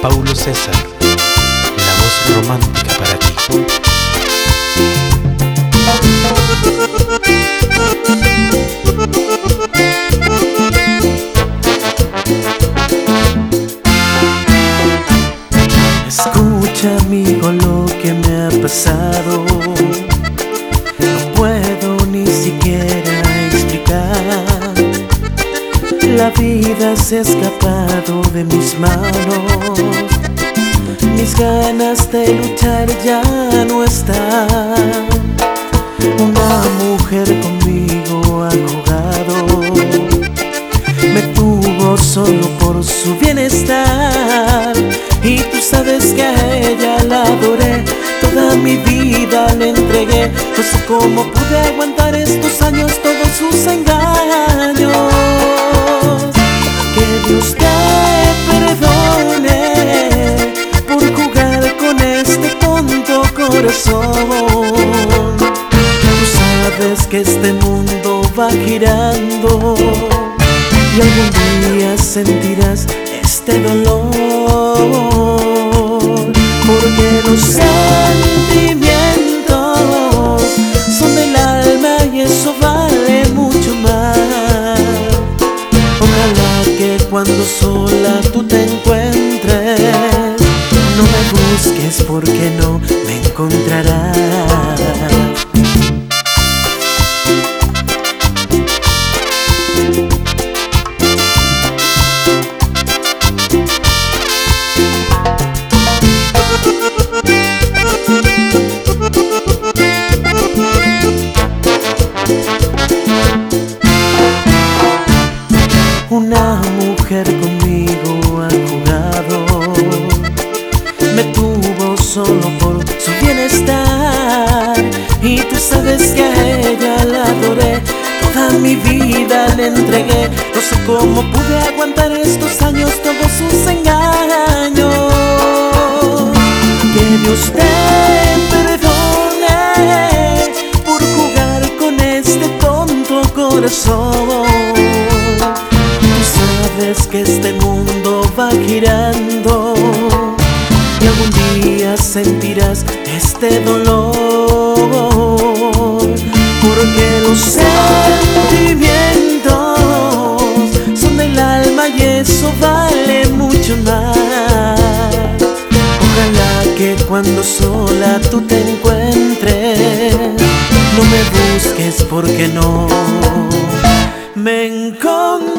Paulo César, la voz romántica para ti. Escucha, amigo, lo que me ha pasado. No puedo ni siquiera explicar. La vida se ha escapado de mis manos. Mis ganas de luchar ya no están. Una mujer conmigo ha jugado. Me tuvo solo por su bienestar. Y tú sabes que a ella la adoré, toda mi vida le entregué. No sé cómo pude aguantar estos años, todos sus engaños. Que Dios te perdone por jugar con este tonto corazón. Tú sabes que este mundo va girando y algún día sentirás este dolor, porque los sentimientos son del alma y eso vale mucho más. Ojalá que cuando sola tú te encuentres, no me busques porque no me encontrarás. Una mujer conmigo ha jugado, me tuvo solo por su bienestar. Y tú sabes que a ella la adoré, toda mi vida le entregué. No sé cómo pude aguantar estos años, todos sus engaños. Que Dios te perdone por jugar con este tonto corazón. Sabes que este mundo va girando y algún día sentirás este dolor, porque los sentimientos son del alma y eso vale mucho más. Ojalá que cuando sola tú te encuentres, no me busques porque no me encontrarás.